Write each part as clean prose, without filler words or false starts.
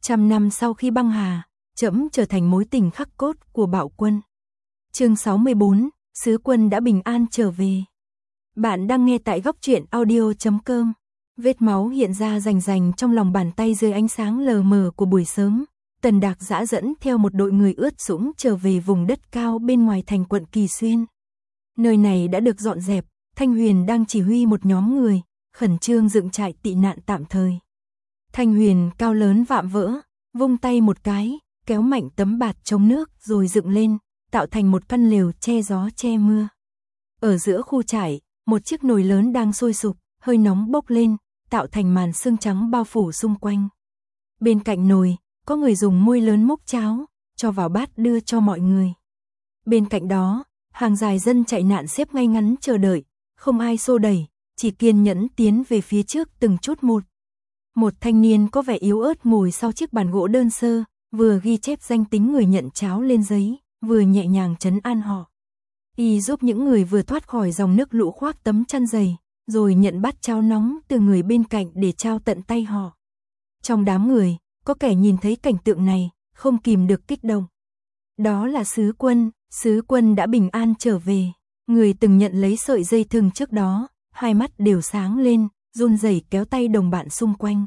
Trăm năm sau khi băng hà, trẫm trở thành mối tình khắc cốt của Bạo Quân. Chương 64, Sứ Quân đã bình an trở về. Bạn đang nghe tại góc truyện audio.com. Vết máu hiện ra rành rành trong lòng bàn tay dưới ánh sáng lờ mờ của buổi sớm. Tần Đạc Dã dẫn theo một đội người ướt sũng trở về vùng đất cao bên ngoài thành quận Kỳ Xuyên. Nơi này đã được dọn dẹp, Thanh Huyền đang chỉ huy một nhóm người, khẩn trương dựng trại tị nạn tạm thời. Thanh Huyền cao lớn vạm vỡ, vung tay một cái, kéo mạnh tấm bạt chống nước rồi dựng lên, tạo thành một căn lều che gió che mưa. Ở giữa khu trại, một chiếc nồi lớn đang sôi sục, hơi nóng bốc lên, tạo thành màn sương trắng bao phủ xung quanh. Bên cạnh nồi, có người dùng muôi lớn múc cháo, cho vào bát đưa cho mọi người. Bên cạnh đó, hàng dài dân chạy nạn xếp ngay ngắn chờ đợi, không ai xô đẩy, chỉ kiên nhẫn tiến về phía trước từng chút một. Một thanh niên có vẻ yếu ớt ngồi sau chiếc bàn gỗ đơn sơ, vừa ghi chép danh tính người nhận cháo lên giấy, vừa nhẹ nhàng trấn an họ. Y giúp những người vừa thoát khỏi dòng nước lũ khoác tấm chăn dày, rồi nhận bát cháo nóng từ người bên cạnh để trao tận tay họ. Trong đám người, có kẻ nhìn thấy cảnh tượng này, không kìm được kích động. Đó là Sứ Quân đã bình an trở về. Người từng nhận lấy sợi dây thừng trước đó, hai mắt đều sáng lên, run rẩy kéo tay đồng bạn xung quanh.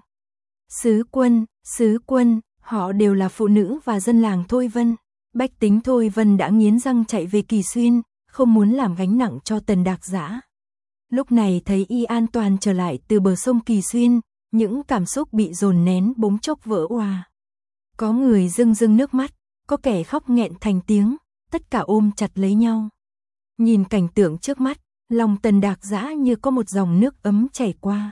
Sứ Quân, họ đều là phụ nữ và dân làng Thôi Vân. Bách tính Thôi Vân đã nghiến răng chạy về Kỳ Xuyên, không muốn làm gánh nặng cho Tần Đạc Dã. Lúc này thấy y an toàn trở lại từ bờ sông Kỳ Xuyên, những cảm xúc bị dồn nén bỗng chốc vỡ òa. Có người rưng rưng nước mắt, có kẻ khóc nghẹn thành tiếng, tất cả ôm chặt lấy nhau. Nhìn cảnh tượng trước mắt, lòng Tần Đạc Dã như có một dòng nước ấm chảy qua.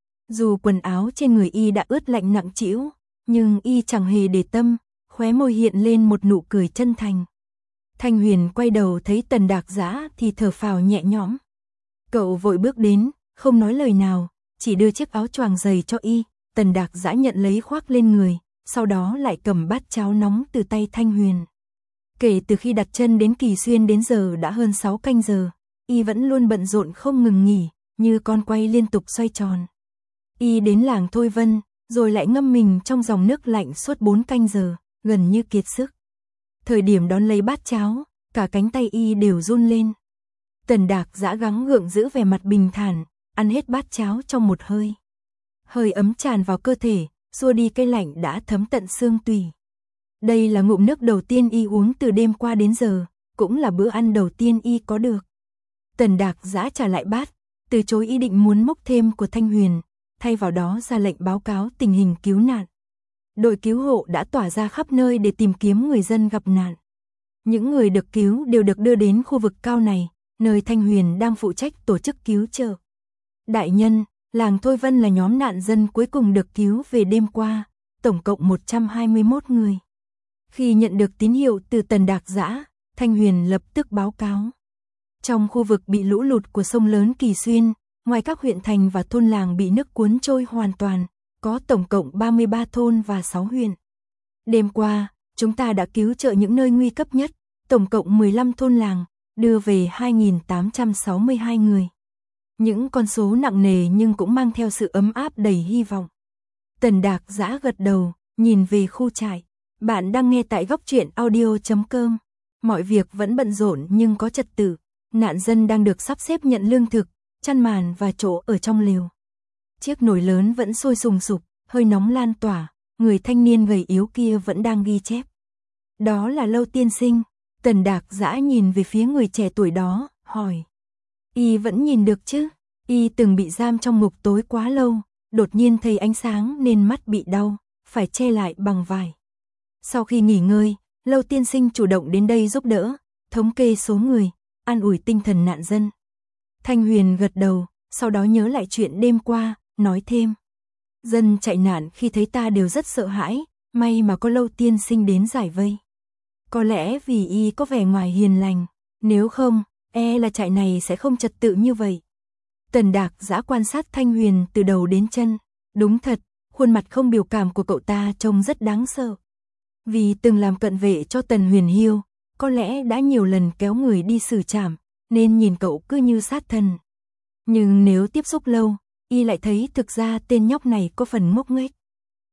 Dù quần áo trên người y đã ướt lạnh nặng trĩu, nhưng y chẳng hề để tâm, khóe môi hiện lên một nụ cười chân thành. Thanh Huyền quay đầu thấy Tần Đạc Dã thì thở phào nhẹ nhõm. Cậu vội bước đến, không nói lời nào, chỉ đưa chiếc áo choàng dày cho y. Tần Đạc Dã nhận lấy khoác lên người, sau đó lại cầm bát cháo nóng từ tay Thanh Huyền. Kể từ khi đặt chân đến Kỳ Xuyên đến giờ đã hơn 6 canh giờ, y vẫn luôn bận rộn không ngừng nghỉ, như con quay liên tục xoay tròn. Y đến làng Thôi Vân, rồi lại ngâm mình trong dòng nước lạnh suốt 4 canh giờ, gần như kiệt sức. Thời điểm đón lấy bát cháo, cả cánh tay y đều run lên. Tần Đạc Dã gắng gượng giữ vẻ mặt bình thản, ăn hết bát cháo trong một hơi. Hơi ấm tràn vào cơ thể, xua đi cái lạnh đã thấm tận xương tủy. Đây là ngụm nước đầu tiên y uống từ đêm qua đến giờ, cũng là bữa ăn đầu tiên y có được. Tần Đạc Dã trả lại bát, từ chối ý định muốn mốc thêm của Thanh Huyền, thay vào đó ra lệnh báo cáo tình hình cứu nạn. Đội cứu hộ đã tỏa ra khắp nơi để tìm kiếm người dân gặp nạn. Những người được cứu đều được đưa đến khu vực cao này, nơi Thanh Huyền đang phụ trách tổ chức cứu trợ. Đại nhân, làng Thôi Vân là nhóm nạn dân cuối cùng được cứu về đêm qua, tổng cộng 121 người. Khi nhận được tín hiệu từ Tần Đạc Dã, Thanh Huyền lập tức báo cáo. Trong khu vực bị lũ lụt của sông lớn Kỳ Xuyên, ngoài các huyện thành và thôn làng bị nước cuốn trôi hoàn toàn, có tổng cộng 33 thôn và 6 huyện. Đêm qua, chúng ta đã cứu trợ những nơi nguy cấp nhất, tổng cộng 15 thôn làng, đưa về 2.862 người. Những con số nặng nề nhưng cũng mang theo sự ấm áp đầy hy vọng. Tần Đạc Dã gật đầu, nhìn về khu trại. Bạn đang nghe tại góc truyện audio.com. Mọi việc vẫn bận rộn nhưng có trật tự. Nạn dân đang được sắp xếp nhận lương thực, chăn màn và chỗ ở trong lều. Chiếc nồi lớn vẫn sôi sùng sục, hơi nóng lan tỏa, người thanh niên gầy yếu kia vẫn đang ghi chép. Đó là Lâu tiên sinh. Tần Đạc Dã nhìn về phía người trẻ tuổi đó, hỏi. Y vẫn nhìn được chứ? Y từng bị giam trong ngục tối quá lâu, đột nhiên thấy ánh sáng nên mắt bị đau, phải che lại bằng vải. Sau khi nghỉ ngơi, Lâu tiên sinh chủ động đến đây giúp đỡ, thống kê số người, an ủi tinh thần nạn dân. Thanh Huyền gật đầu, sau đó nhớ lại chuyện đêm qua, nói thêm. Dân chạy nạn khi thấy ta đều rất sợ hãi, may mà có Lâu tiên sinh đến giải vây. Có lẽ vì y có vẻ ngoài hiền lành, nếu không, là trại này sẽ không trật tự như vậy. Tần Đạc Dã quan sát Thanh Huyền từ đầu đến chân. Đúng thật, khuôn mặt không biểu cảm của cậu ta trông rất đáng sợ. Vì từng làm cận vệ cho Tần Huyền Hiêu, có lẽ đã nhiều lần kéo người đi xử trảm, nên nhìn cậu cứ như sát thần. Nhưng nếu tiếp xúc lâu, y lại thấy thực ra tên nhóc này có phần ngốc nghếch.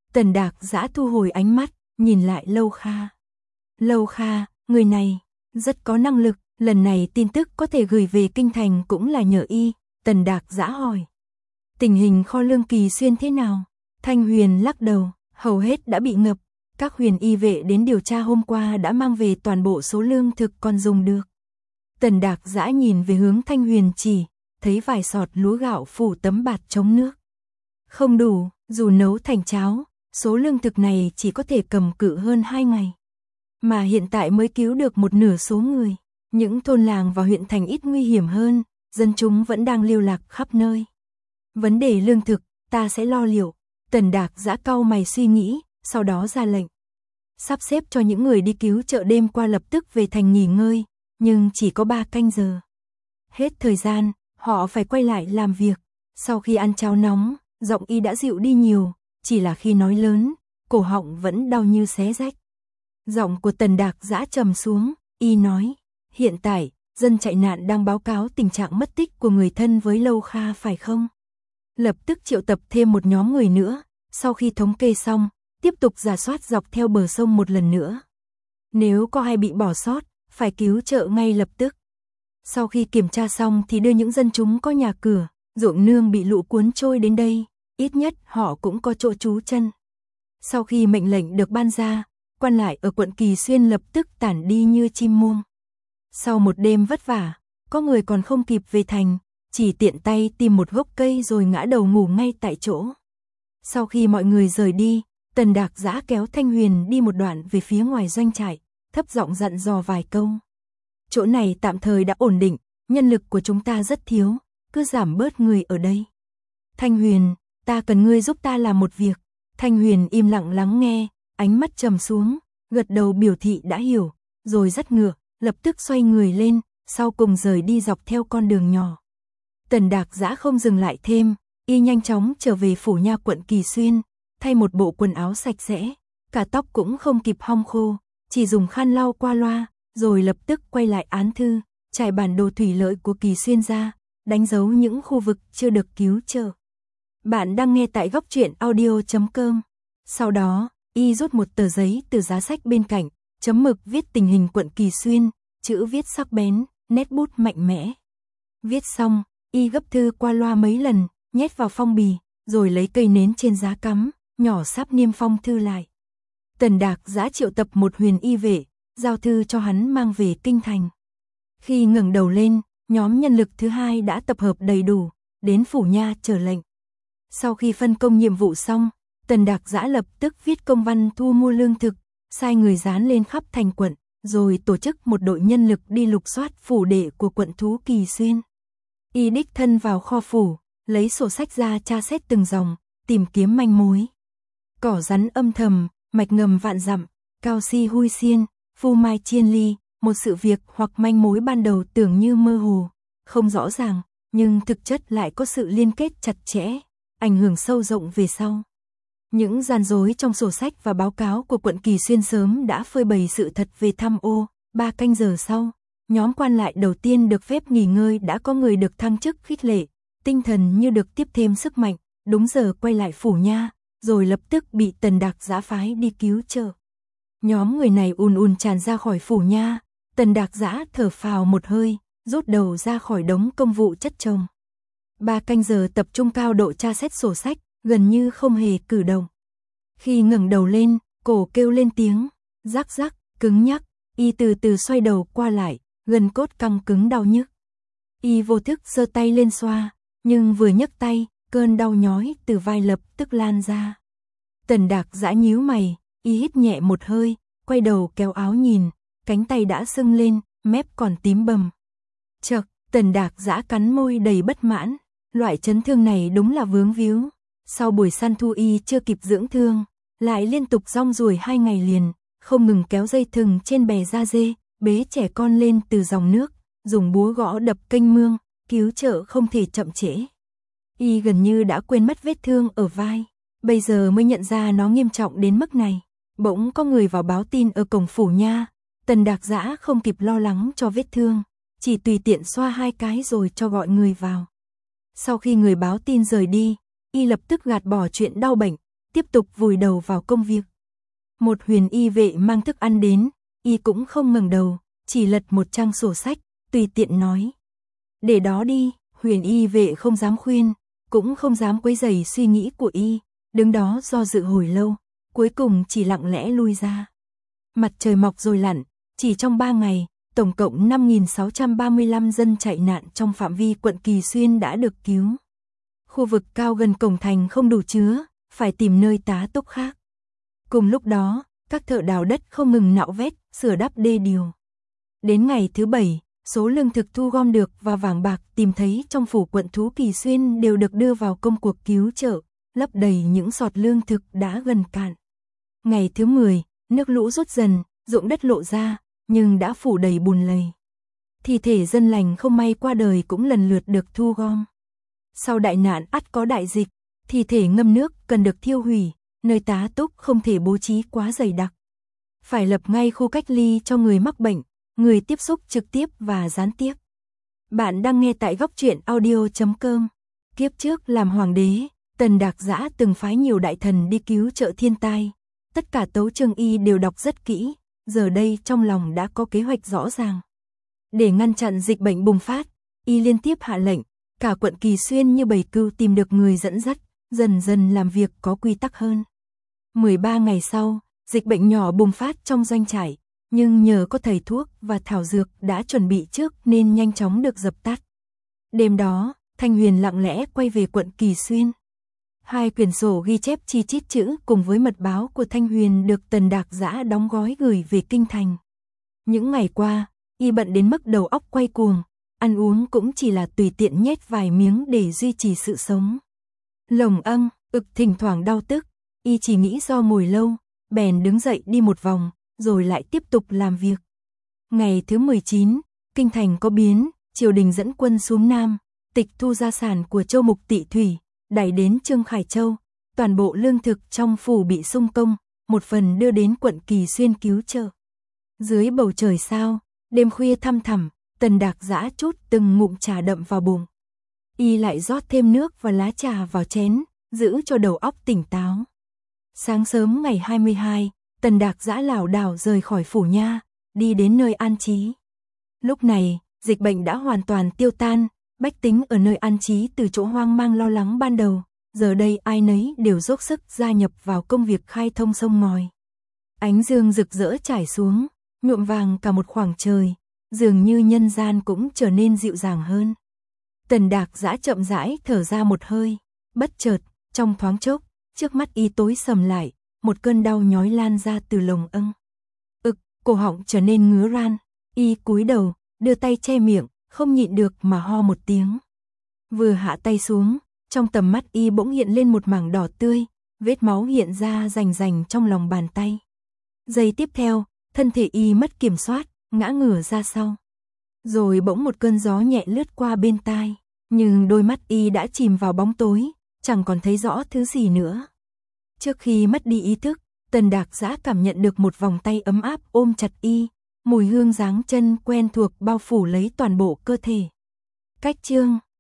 Tần Đạc Dã thu hồi ánh mắt, nhìn lại Lâu Kha. Lâu Kha, người này, rất có năng lực, lần này tin tức có thể gửi về kinh thành cũng là nhờ y. Tần Đạc Dã hỏi. Tình hình kho lương Kỳ Xuyên thế nào? Thanh Huyền lắc đầu, hầu hết đã bị ngập. Các huyền y vệ đến điều tra hôm qua đã mang về toàn bộ số lương thực còn dùng được. Tần Đạc Dã nhìn về hướng Thanh Huyền chỉ, thấy vài sọt lúa gạo phủ tấm bạt chống nước. Không đủ, dù nấu thành cháo, số lương thực này chỉ có thể cầm cự hơn 2 ngày. Mà hiện tại mới cứu được một nửa số người. Những thôn làng và huyện thành ít nguy hiểm hơn, dân chúng vẫn đang lưu lạc khắp nơi. Vấn đề lương thực, ta sẽ lo liệu. Tần Đạc Dã cau mày suy nghĩ, sau đó ra lệnh. Sắp xếp cho những người đi cứu trợ đêm qua lập tức về thành nghỉ ngơi, nhưng chỉ có 3 canh giờ. Hết thời gian, họ phải quay lại làm việc. Sau khi ăn cháo nóng, giọng y đã dịu đi nhiều, chỉ là khi nói lớn, cổ họng vẫn đau như xé rách. Giọng của Tần Đạc Dã trầm xuống, y nói, hiện tại, dân chạy nạn đang báo cáo tình trạng mất tích của người thân với Lâu Kha phải không? Lập tức triệu tập thêm một nhóm người nữa, sau khi thống kê xong, tiếp tục rà soát dọc theo bờ sông một lần nữa. Nếu có ai bị bỏ sót, phải cứu trợ ngay lập tức. Sau khi kiểm tra xong thì đưa những dân chúng có nhà cửa, ruộng nương bị lũ cuốn trôi đến đây, ít nhất họ cũng có chỗ trú chân. Sau khi mệnh lệnh được ban ra, quan lại ở quận Kỳ Xuyên lập tức tản đi như chim muông. Sau một đêm vất vả, có người còn không kịp về thành, chỉ tiện tay tìm một gốc cây rồi ngã đầu ngủ ngay tại chỗ. Sau khi mọi người rời đi, Tần Đạc Dã kéo Thanh Huyền đi một đoạn về phía ngoài doanh trại, thấp giọng dặn dò vài câu. Chỗ này tạm thời đã ổn định, nhân lực của chúng ta rất thiếu, cứ giảm bớt người ở đây. Thanh Huyền, ta cần ngươi giúp ta làm một việc. Thanh Huyền im lặng lắng nghe, ánh mắt trầm xuống, gật đầu biểu thị đã hiểu, rồi dắt ngựa, lập tức xoay người lên, sau cùng rời đi dọc theo con đường nhỏ. Tần Đạc Dã không dừng lại thêm, y nhanh chóng trở về phủ nha quận Kỳ Xuyên, thay một bộ quần áo sạch sẽ, cả tóc cũng không kịp hong khô, chỉ dùng khăn lau qua loa, rồi lập tức quay lại án thư, trải bản đồ thủy lợi của Kỳ Xuyên ra, đánh dấu những khu vực chưa được cứu trợ. Bạn đang nghe tại góc truyện audio.com. Sau đó, y rút một tờ giấy từ giá sách bên cạnh, chấm mực viết tình hình quận Kỳ Xuyên, chữ viết sắc bén, nét bút mạnh mẽ. Viết xong, y gấp thư qua loa mấy lần, nhét vào phong bì, rồi lấy cây nến trên giá cắm, nhỏ sáp niêm phong thư lại. Tần Đạc Dã triệu tập một huyền y vệ, giao thư cho hắn mang về kinh thành. Khi ngẩng đầu lên, nhóm nhân lực thứ hai đã tập hợp đầy đủ, đến phủ nha chờ lệnh. Sau khi phân công nhiệm vụ xong, Tần Đạc Dã lập tức viết công văn thu mua lương thực, sai người dán lên khắp thành quận, rồi tổ chức một đội nhân lực đi lục soát phủ đệ của quận thú Kỳ Xuyên. Y đích thân vào kho phủ, lấy sổ sách ra tra xét từng dòng, tìm kiếm manh mối. Cỏ rắn âm thầm, mạch ngầm vạn dặm, cao si hui xiên, phu mai chiên ly, một sự việc hoặc manh mối ban đầu tưởng như mơ hồ, không rõ ràng, nhưng thực chất lại có sự liên kết chặt chẽ, ảnh hưởng sâu rộng về sau. Những gian dối trong sổ sách và báo cáo của quận Kỳ Xuyên sớm đã phơi bày sự thật về tham ô. 3 canh giờ sau, nhóm quan lại đầu tiên được phép nghỉ ngơi đã có người được thăng chức khích lệ, tinh thần như được tiếp thêm sức mạnh, đúng giờ quay lại phủ nha, rồi lập tức bị Tần Đạc Dã phái đi cứu trợ. Nhóm người này ùn tràn ra khỏi phủ nha, Tần Đạc Dã thở phào một hơi, rút đầu ra khỏi đống công vụ chất chồng. 3 canh giờ tập trung cao độ tra xét sổ sách, gần như không hề cử động. Khi ngẩng đầu lên, cổ kêu lên tiếng, rắc rắc, cứng nhắc, y từ từ xoay đầu qua lại, gần cốt căng cứng đau nhức. Y vô thức giơ tay lên xoa, nhưng vừa nhấc tay, cơn đau nhói từ vai lập tức lan ra. Tần Đạc Dã nhíu mày, y hít nhẹ một hơi, quay đầu kéo áo nhìn, cánh tay đã sưng lên, mép còn tím bầm. Chậc, Tần Đạc Dã cắn môi đầy bất mãn, loại chấn thương này đúng là vướng víu. Sau buổi săn thu y chưa kịp dưỡng thương, lại liên tục rong ruổi 2 ngày liền, không ngừng kéo dây thừng trên bè da dê, bế trẻ con lên từ dòng nước, dùng búa gõ đập kênh mương, cứu trợ không thể chậm trễ. Y gần như đã quên mất vết thương ở vai, bây giờ mới nhận ra nó nghiêm trọng đến mức này. Bỗng có người vào báo tin ở cổng phủ nha, Tần Đạc Dã không kịp lo lắng cho vết thương, chỉ tùy tiện xoa 2 cái rồi cho gọi người vào. Sau khi người báo tin rời đi, y lập tức gạt bỏ chuyện đau bệnh, tiếp tục vùi đầu vào công việc. Một huyền y vệ mang thức ăn đến, y cũng không ngẩng đầu, chỉ lật một trang sổ sách, tùy tiện nói. Để đó đi, huyền y vệ không dám khuyên, cũng không dám quấy rầy suy nghĩ của y, đứng đó do dự hồi lâu, cuối cùng chỉ lặng lẽ lui ra. Mặt trời mọc rồi lặn, chỉ trong 3 ngày, tổng cộng 5.635 dân chạy nạn trong phạm vi quận Kỳ Xuyên đã được cứu. Khu vực cao gần cổng thành không đủ chứa, phải tìm nơi tá túc khác. Cùng lúc đó, các thợ đào đất không ngừng nạo vét, sửa đắp đê điều. Đến ngày thứ 7, số lương thực thu gom được và vàng bạc tìm thấy trong phủ quận thú Kỳ Xuyên đều được đưa vào công cuộc cứu trợ, lấp đầy những sọt lương thực đã gần cạn. Ngày thứ 10, nước lũ rút dần, ruộng đất lộ ra, nhưng đã phủ đầy bùn lầy. Thi thể dân lành không may qua đời cũng lần lượt được thu gom. Sau đại nạn ắt có đại dịch, thi thể ngâm nước cần được thiêu hủy, nơi tá túc không thể bố trí quá dày đặc. Phải lập ngay khu cách ly cho người mắc bệnh, người tiếp xúc trực tiếp và gián tiếp. Bạn đang nghe tại góc truyện audio.com. Kiếp trước làm hoàng đế, Tần Đạc Dã từng phái nhiều đại thần đi cứu trợ thiên tai. Tất cả tấu chương y đều đọc rất kỹ, giờ đây trong lòng đã có kế hoạch rõ ràng. Để ngăn chặn dịch bệnh bùng phát, y liên tiếp hạ lệnh, cả quận Kỳ Xuyên như bầy cừu tìm được người dẫn dắt, dần dần làm việc có quy tắc hơn. 13 ngày sau, dịch bệnh nhỏ bùng phát trong doanh trại, nhưng nhờ có thầy thuốc và thảo dược đã chuẩn bị trước nên nhanh chóng được dập tắt. Đêm đó, Thanh Huyền lặng lẽ quay về quận Kỳ Xuyên. 2 quyển sổ ghi chép chi chít chữ cùng với mật báo của Thanh Huyền được Tần Đạc Dã đóng gói gửi về kinh thành. Những ngày qua, y bận đến mức đầu óc quay cuồng, ăn uống cũng chỉ là tùy tiện nhét vài miếng để duy trì sự sống. Lồng âng, thỉnh thoảng đau tức, y chỉ nghĩ do ngồi lâu, bèn đứng dậy đi một vòng, rồi lại tiếp tục làm việc. Ngày thứ 19, kinh thành có biến, triều đình dẫn quân xuống Nam, tịch thu gia sản của Châu Mục Tị Thủy, đẩy đến Trương Khải Châu, toàn bộ lương thực trong phủ bị xung công, một phần đưa đến quận Kỳ Xuyên cứu trợ. Dưới bầu trời sao, đêm khuya thăm thẳm, Tần Đạc Dã trút từng ngụm trà đậm vào bụng. Y lại rót thêm nước và lá trà vào chén, giữ cho đầu óc tỉnh táo. Sáng sớm ngày 22, Tần Đạc Dã lảo đảo rời khỏi phủ nha, đi đến nơi an trí. Lúc này, dịch bệnh đã hoàn toàn tiêu tan, bách tính ở nơi an trí từ chỗ hoang mang lo lắng ban đầu, giờ đây ai nấy đều dốc sức gia nhập vào công việc khai thông sông ngòi. Ánh dương rực rỡ trải xuống, nhuộm vàng cả một khoảng trời, dường như nhân gian cũng trở nên dịu dàng hơn. Tần Đạc Dã chậm rãi thở ra một hơi, bất chợt, trong thoáng chốc, trước mắt y tối sầm lại, một cơn đau nhói lan ra từ lồng âng. Cổ họng trở nên ngứa ran, y cúi đầu, đưa tay che miệng, không nhịn được mà ho một tiếng. Vừa hạ tay xuống, trong tầm mắt y bỗng hiện lên một mảng đỏ tươi, vết máu hiện ra rành rành trong lòng bàn tay. Giây tiếp theo, thân thể y mất kiểm soát, ngã ngửa ra sau. Rồi bỗng một cơn gió nhẹ lướt qua bên tai, nhưng đôi mắt y đã chìm vào bóng tối, chẳng còn thấy rõ thứ gì nữa. Trước khi mất đi ý thức, Tần Đạc Dã cảm nhận được một vòng tay ấm áp ôm chặt y, mùi hương dáng chân quen thuộc bao phủ lấy toàn bộ cơ thể. Cách chương